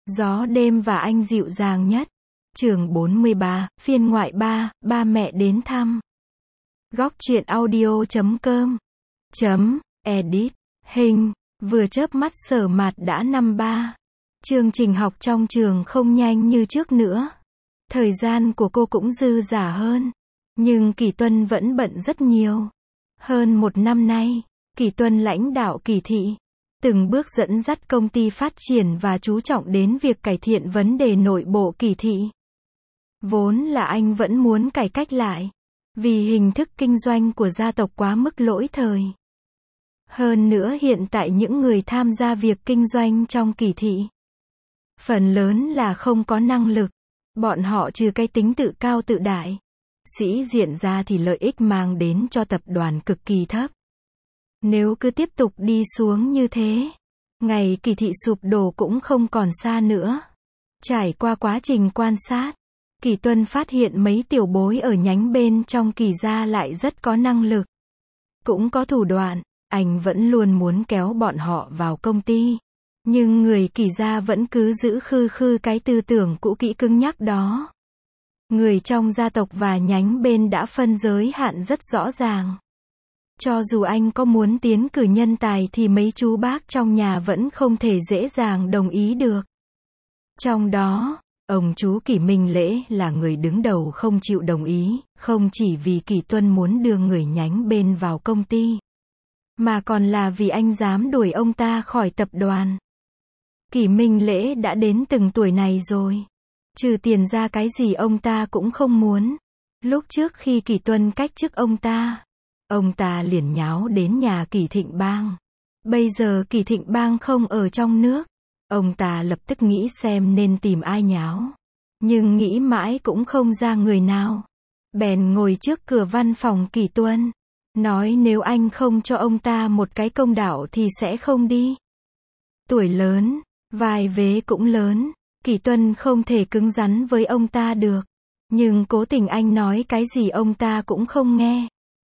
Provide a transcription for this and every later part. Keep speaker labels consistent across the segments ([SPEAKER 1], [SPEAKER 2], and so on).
[SPEAKER 1] Gió đêm và anh dịu dàng nhất. Chương 43, phiên ngoại 3, ba mẹ đến thăm. Góc truyện audio.com edit, hình, vừa chớp mắt Sở Mạt đã năm ba. Chương trình học trong trường không nhanh như trước nữa. Thời gian của cô cũng dư dả hơn. Nhưng Kỳ Tuân vẫn bận rất nhiều. Hơn một năm nay, Kỳ Tuân lãnh đạo Kỳ thị, từng bước dẫn dắt công ty phát triển và chú trọng đến việc cải thiện vấn đề nội bộ Kỳ thị. Vốn là anh vẫn muốn cải cách lại, vì hình thức kinh doanh của gia tộc quá mức lỗi thời. Hơn nữa hiện tại những người tham gia việc kinh doanh trong Kỳ thị, phần lớn là không có năng lực. Bọn họ trừ cái tính tự cao tự đại, sĩ diện ra thì lợi ích mang đến cho tập đoàn cực kỳ thấp. Nếu cứ tiếp tục đi xuống như thế, ngày Kỳ thị sụp đổ cũng không còn xa nữa. Trải qua quá trình quan sát, Kỳ Tuân phát hiện mấy tiểu bối ở nhánh bên trong Kỳ gia lại rất có năng lực, cũng có thủ đoạn. Anh vẫn luôn muốn kéo bọn họ vào công ty, nhưng người Kỳ gia vẫn cứ giữ khư khư cái tư tưởng cũ kỹ cứng nhắc đó. Người trong gia tộc và nhánh bên đã phân giới hạn rất rõ ràng. Cho dù anh có muốn tiến cử nhân tài thì mấy chú bác trong nhà vẫn không thể dễ dàng đồng ý được. Trong đó, ông chú Kỳ Minh Lễ là người đứng đầu không chịu đồng ý, không chỉ vì Kỳ Tuân muốn đưa người nhánh bên vào công ty, mà còn là vì anh dám đuổi ông ta khỏi tập đoàn. Kỳ Minh Lễ đã đến từng tuổi này rồi, trừ tiền ra cái gì ông ta cũng không muốn. Lúc trước khi Kỳ Tuân cách chức ông ta liền nháo đến nhà Kỳ Thịnh Bang. Bây giờ Kỳ Thịnh Bang không ở trong nước, ông ta lập tức nghĩ xem nên tìm ai nháo. Nhưng nghĩ mãi cũng không ra người nào. Bèn ngồi trước cửa văn phòng Kỳ Tuân, nói nếu anh không cho ông ta một cái công đạo thì sẽ không đi. Tuổi lớn, vai vế cũng lớn, Kỳ Tuân không thể cứng rắn với ông ta được. Nhưng cố tình anh nói cái gì ông ta cũng không nghe.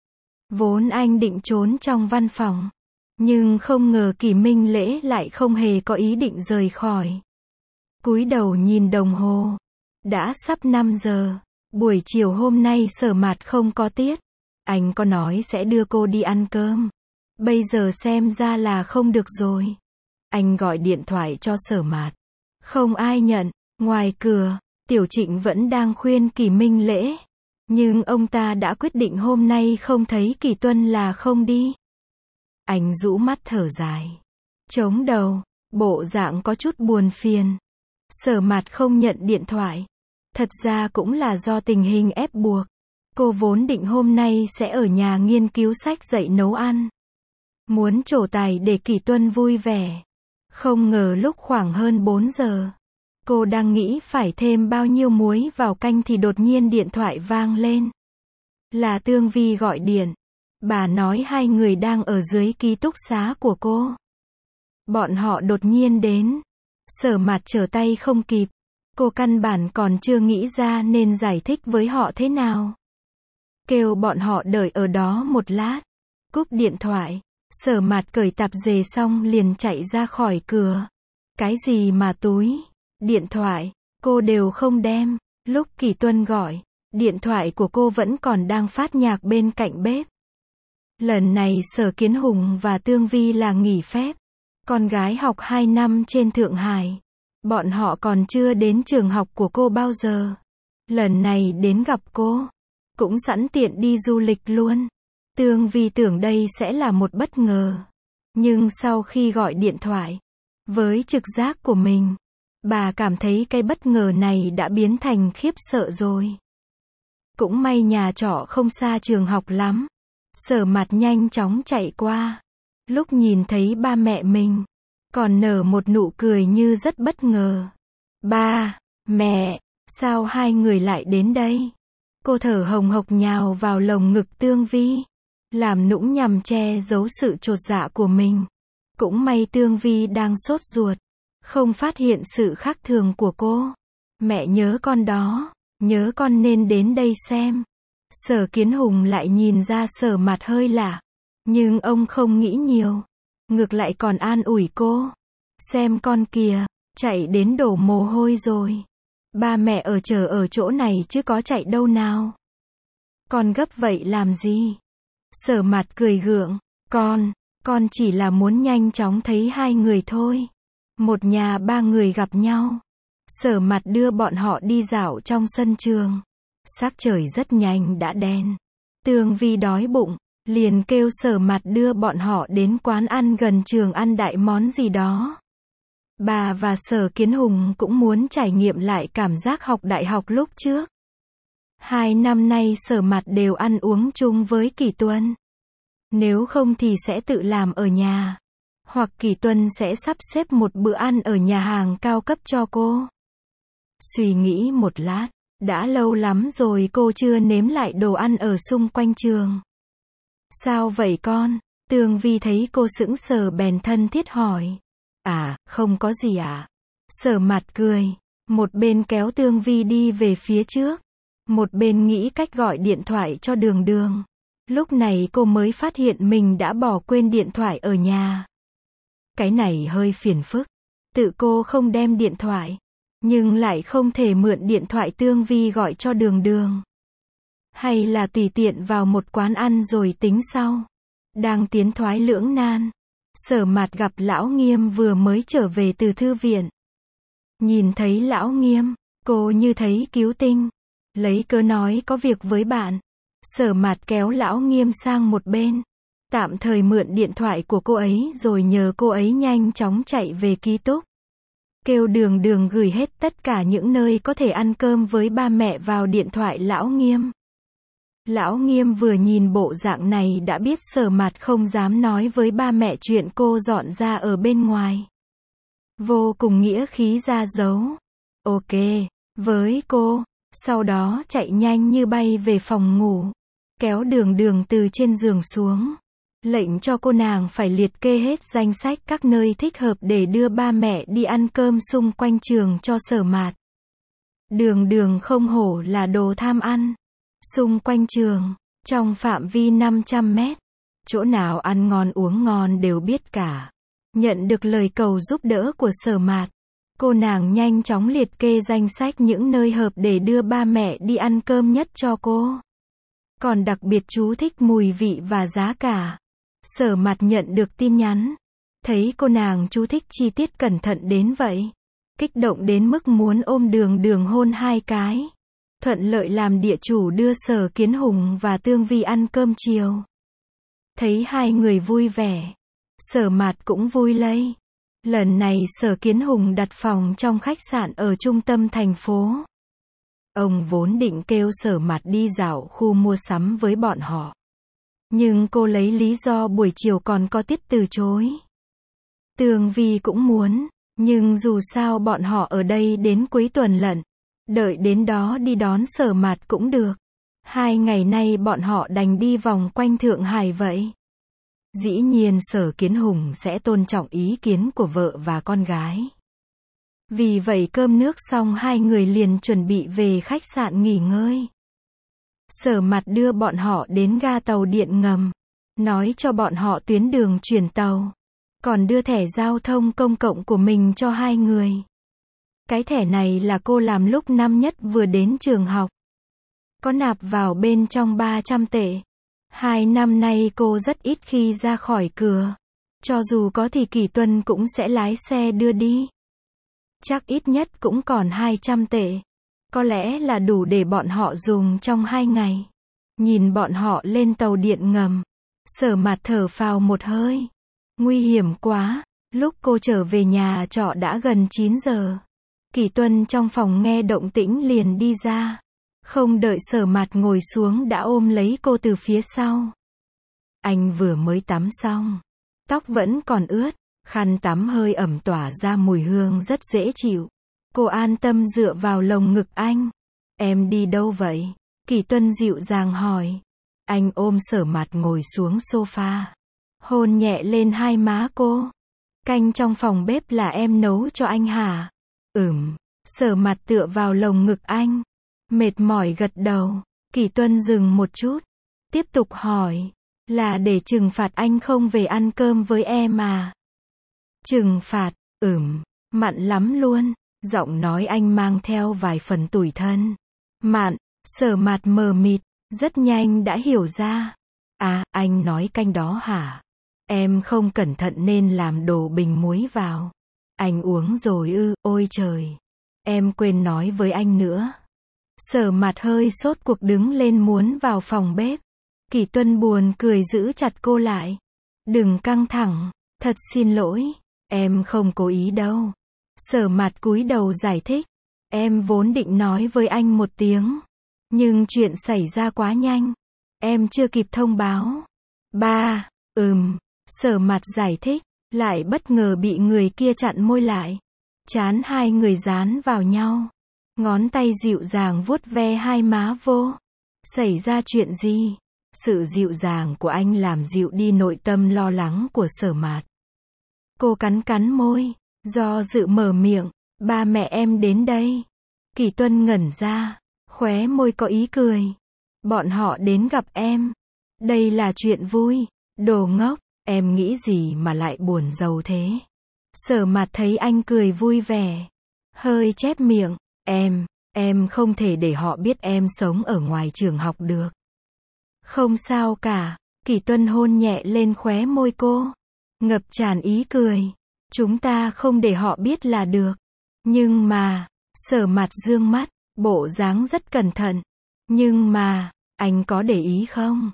[SPEAKER 1] Vốn anh định trốn trong văn phòng, nhưng không ngờ Kỳ Minh Lễ lại không hề có ý định rời khỏi. Cúi đầu nhìn đồng hồ, đã sắp 5 giờ, buổi chiều hôm nay Sở Mạt không có tiết. Anh có nói sẽ đưa cô đi ăn cơm, bây giờ xem ra là không được rồi. Anh gọi điện thoại cho Sở Mạt, không ai nhận. Ngoài cửa, Tiểu Trịnh vẫn đang khuyên Kỳ Minh Lễ, nhưng ông ta đã quyết định hôm nay không thấy Kỳ Tuân là không đi. Anh rũ mắt thở dài, chống đầu, bộ dạng có chút buồn phiền. Sở Mạt không nhận điện thoại, thật ra cũng là do tình hình ép buộc. Cô vốn định hôm nay sẽ ở nhà nghiên cứu sách dạy nấu ăn, muốn trổ tài để Kỳ Tuân vui vẻ. Không ngờ lúc khoảng hơn 4 giờ, cô đang nghĩ phải thêm bao nhiêu muối vào canh thì đột nhiên điện thoại vang lên. Là Tương Vi gọi điện. Bà nói hai người đang ở dưới ký túc xá của cô. Bọn họ đột nhiên đến. Sở Mạt trở tay không kịp. Cô căn bản còn chưa nghĩ ra nên giải thích với họ thế nào. Kêu bọn họ đợi ở đó một lát. Cúp điện thoại, Sở Mạt cởi tạp dề xong liền chạy ra khỏi cửa. Cái gì mà túi, điện thoại, cô đều không đem. Lúc Kỳ Tuân gọi, điện thoại của cô vẫn còn đang phát nhạc bên cạnh bếp. Lần này Sở Kiến Hùng và Tương Vi là nghỉ phép. Con gái học 2 năm trên Thượng Hải. Bọn họ còn chưa đến trường học của cô bao giờ. Lần này đến gặp cô, cũng sẵn tiện đi du lịch luôn. Tương Vi tưởng đây sẽ là một bất ngờ. Nhưng sau khi gọi điện thoại, với trực giác của mình, bà cảm thấy cái bất ngờ này đã biến thành khiếp sợ rồi. Cũng may nhà trọ không xa trường học lắm. Sở Mạt nhanh chóng chạy qua. Lúc nhìn thấy ba mẹ mình, còn nở một nụ cười như rất bất ngờ. Ba, mẹ, sao hai người lại đến đây? Cô thở hồng hộc nhào vào lồng ngực Tương Vi, làm nũng nhằm che giấu sự chột dạ của mình. Cũng may Tương Vi đang sốt ruột, không phát hiện sự khác thường của cô. Mẹ nhớ con đó, nhớ con nên đến đây xem. Sở Kiến Hùng lại nhìn ra Sở Mạt hơi lạ, nhưng ông không nghĩ nhiều, ngược lại còn an ủi cô. Xem con kìa, chạy đến đổ mồ hôi rồi. Ba mẹ chờ ở chỗ này chứ có chạy đâu nào. Con gấp vậy làm gì? Sở Mạt cười gượng, con chỉ là muốn nhanh chóng thấy hai người thôi. Một nhà ba người gặp nhau. Sở Mạt đưa bọn họ đi dạo trong sân trường. Sắc trời rất nhanh đã đen. Tương Vi đói bụng, liền kêu Sở Mạt đưa bọn họ đến quán ăn gần trường ăn đại món gì đó. Bà và Sở Kiến Hùng cũng muốn trải nghiệm lại cảm giác học đại học lúc trước. 2 năm nay Sở Mạt đều ăn uống chung với Kỷ Tuân. Nếu không thì sẽ tự làm ở nhà. Hoặc Kỷ Tuân sẽ sắp xếp một bữa ăn ở nhà hàng cao cấp cho cô. Suy nghĩ một lát, đã lâu lắm rồi cô chưa nếm lại đồ ăn ở xung quanh trường. Sao vậy con? Tương Vi thấy cô sững sờ bèn thân thiết hỏi. À, không có gì ạ. Sở Mạt cười, một bên kéo Tương Vi đi về phía trước, một bên nghĩ cách gọi điện thoại cho Đường Đường. Lúc này cô mới phát hiện mình đã bỏ quên điện thoại ở nhà. Cái này hơi phiền phức. Tự cô không đem điện thoại, nhưng lại không thể mượn điện thoại Tương Vi gọi cho Đường Đường. Hay là tùy tiện vào một quán ăn rồi tính sau. Đang tiến thoái lưỡng nan, Sở Mạt gặp Lão Nghiêm vừa mới trở về từ thư viện. Nhìn thấy Lão Nghiêm, cô như thấy cứu tinh. Lấy cớ nói có việc với bạn. Sở Mạt kéo Lão Nghiêm sang một bên. Tạm thời mượn điện thoại của cô ấy rồi nhờ cô ấy nhanh chóng chạy về ký túc. Kêu Đường Đường gửi hết tất cả những nơi có thể ăn cơm với ba mẹ vào điện thoại Lão Nghiêm. Lão Nghiêm vừa nhìn bộ dạng này đã biết Sở Mạt không dám nói với ba mẹ chuyện cô dọn ra ở bên ngoài. Vô cùng nghĩa khí ra dấu. Ok, với cô. Sau đó chạy nhanh như bay về phòng ngủ. Kéo Đường Đường từ trên giường xuống. Lệnh cho cô nàng phải liệt kê hết danh sách các nơi thích hợp để đưa ba mẹ đi ăn cơm xung quanh trường cho Sở Mạt. Đường Đường không hổ là đồ tham ăn. Xung quanh trường, trong phạm vi 500 mét, chỗ nào ăn ngon uống ngon đều biết cả. Nhận được lời cầu giúp đỡ của Sở Mạt, cô nàng nhanh chóng liệt kê danh sách những nơi hợp để đưa ba mẹ đi ăn cơm nhất cho cô. Còn đặc biệt chú thích mùi vị và giá cả. Sở Mạt nhận được tin nhắn, thấy cô nàng chú thích chi tiết cẩn thận đến vậy. Kích động đến mức muốn ôm Đường Đường hôn 2 cái. Thuận lợi làm địa chủ đưa Sở Kiến Hùng và Tương Vi ăn cơm chiều. Thấy hai người vui vẻ, Sở Mạt cũng vui lây. Lần này Sở Kiến Hùng đặt phòng trong khách sạn ở trung tâm thành phố. Ông vốn định kêu Sở Mạt đi dạo khu mua sắm với bọn họ. Nhưng cô lấy lý do buổi chiều còn có tiết từ chối. Tương Vi cũng muốn, nhưng dù sao bọn họ ở đây đến cuối tuần lận. Đợi đến đó đi đón Sở Mạt cũng được. 2 ngày nay bọn họ đành đi vòng quanh Thượng Hải vậy. Dĩ nhiên Sở Kiến Hùng sẽ tôn trọng ý kiến của vợ và con gái. Vì vậy cơm nước xong hai người liền chuẩn bị về khách sạn nghỉ ngơi. Sở Mạt đưa bọn họ đến ga tàu điện ngầm, nói cho bọn họ tuyến đường chuyển tàu, còn đưa thẻ giao thông công cộng của mình cho hai người. Cái thẻ này là cô làm lúc năm nhất vừa đến trường học. Có nạp vào bên trong 300 tệ. 2 năm nay cô rất ít khi ra khỏi cửa. Cho dù có thì Kỷ Tuân cũng sẽ lái xe đưa đi. Chắc ít nhất cũng còn 200 tệ. Có lẽ là đủ để bọn họ dùng trong 2 ngày. Nhìn bọn họ lên tàu điện ngầm, Sở Mạt thở phào một hơi. Nguy hiểm quá. Lúc cô trở về nhà trọ đã gần 9 giờ. Kỷ Tuân trong phòng nghe động tĩnh liền đi ra. Không đợi Sở Mạt ngồi xuống đã ôm lấy cô từ phía sau. Anh vừa mới tắm xong. Tóc vẫn còn ướt. Khăn tắm hơi ẩm tỏa ra mùi hương rất dễ chịu. Cô an tâm dựa vào lồng ngực anh. Em đi đâu vậy? Kỷ Tuân dịu dàng hỏi. Anh ôm Sở Mạt ngồi xuống sofa. Hôn nhẹ lên hai má cô. Canh trong phòng bếp là em nấu cho anh hả? Sở Mạt tựa vào lồng ngực anh. Mệt mỏi gật đầu. Kỷ Tuân dừng một chút. Tiếp tục hỏi. Là để trừng phạt anh không về ăn cơm với em à? Trừng phạt? Mặn lắm luôn. Giọng nói anh mang theo vài phần tủi thân. Mặn, Sở Mạt mờ mịt, rất nhanh đã hiểu ra. À, anh nói canh đó hả? Em không cẩn thận nên làm đổ bình muối vào. Anh uống rồi ư, ôi trời. Em quên nói với anh nữa. Sở Mạt hơi sốt cuộc đứng lên muốn vào phòng bếp. Kỷ Tuân buồn cười giữ chặt cô lại. Đừng căng thẳng, thật xin lỗi, em không cố ý đâu. Sở Mạt cúi đầu giải thích. Em vốn định nói với anh một tiếng. Nhưng chuyện xảy ra quá nhanh. Em chưa kịp thông báo. Ba, Sở Mạt giải thích, lại bất ngờ bị người kia chặn môi lại. Trán hai người dán vào nhau. Ngón tay dịu dàng vuốt ve hai má vô. Xảy ra chuyện gì? Sự dịu dàng của anh làm dịu đi nội tâm lo lắng của Sở Mạt. Cô cắn cắn môi, do dự mở miệng, ba mẹ em đến đây. Kỷ Tuân ngẩn ra, khóe môi có ý cười. Bọn họ đến gặp em. Đây là chuyện vui. Đồ ngốc, em nghĩ gì mà lại buồn rầu thế? Sở Mạt thấy anh cười vui vẻ. Hơi chép miệng, em không thể để họ biết em sống ở ngoài trường học được. Không sao cả, Kỷ Tuân hôn nhẹ lên khóe môi cô. Ngập tràn ý cười. Chúng ta không để họ biết là được. Nhưng mà, Sở Mạt dương mắt, bộ dáng rất cẩn thận. Nhưng mà, anh có để ý không?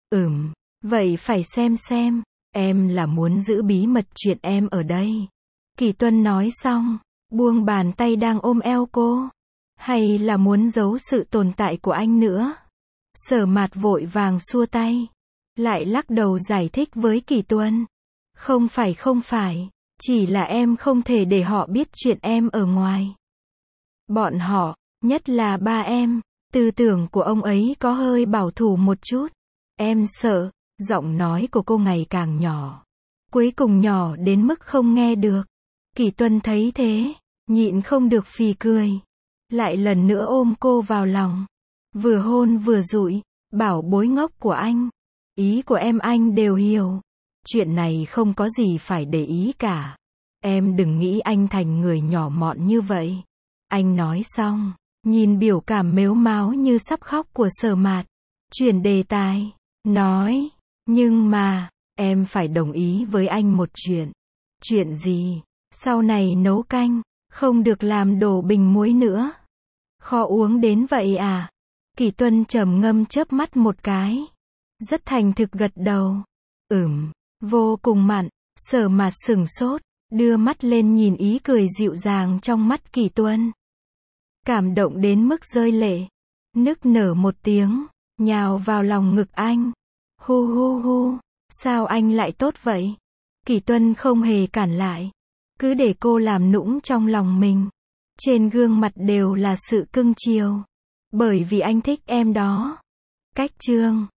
[SPEAKER 1] Vậy phải xem, em là muốn giữ bí mật chuyện em ở đây. Kỷ Tuân nói xong, buông bàn tay đang ôm eo cô. Hay là muốn giấu sự tồn tại của anh nữa? Sở Mạt vội vàng xua tay. Lại lắc đầu giải thích với Kỷ Tuân. Không phải, chỉ là em không thể để họ biết chuyện em ở ngoài. Bọn họ, nhất là ba em, tư tưởng của ông ấy có hơi bảo thủ một chút. Em sợ. Giọng nói của cô ngày càng nhỏ. Cuối cùng nhỏ đến mức không nghe được. Kỷ Tuân thấy thế, nhịn không được phì cười. Lại lần nữa ôm cô vào lòng. Vừa hôn vừa dụi, bảo bối ngốc của anh. Ý của em anh đều hiểu. Chuyện này không có gì phải để ý cả. Em đừng nghĩ anh thành người nhỏ mọn như vậy. Anh nói xong, nhìn biểu cảm mếu máo như sắp khóc của Sở Mạt. Chuyển đề tài, nói. Nhưng mà, em phải đồng ý với anh một chuyện. Chuyện gì? Sau này nấu canh, không được làm đổ bình muối nữa. Khó uống đến vậy à? Kỷ Tuân trầm ngâm chớp mắt một cái. Rất thành thực gật đầu. Vô cùng mặn. Sở Mạt sửng sốt, đưa mắt lên nhìn ý cười dịu dàng trong mắt Kỷ Tuân. Cảm động đến mức rơi lệ. Nức nở một tiếng, nhào vào lòng ngực anh. Hu, sao anh lại tốt vậy? Kỷ Tuân không hề cản lại. Cứ để cô làm nũng trong lòng mình. Trên gương mặt đều là sự cưng chiều. Bởi vì anh thích em đó. Cách chương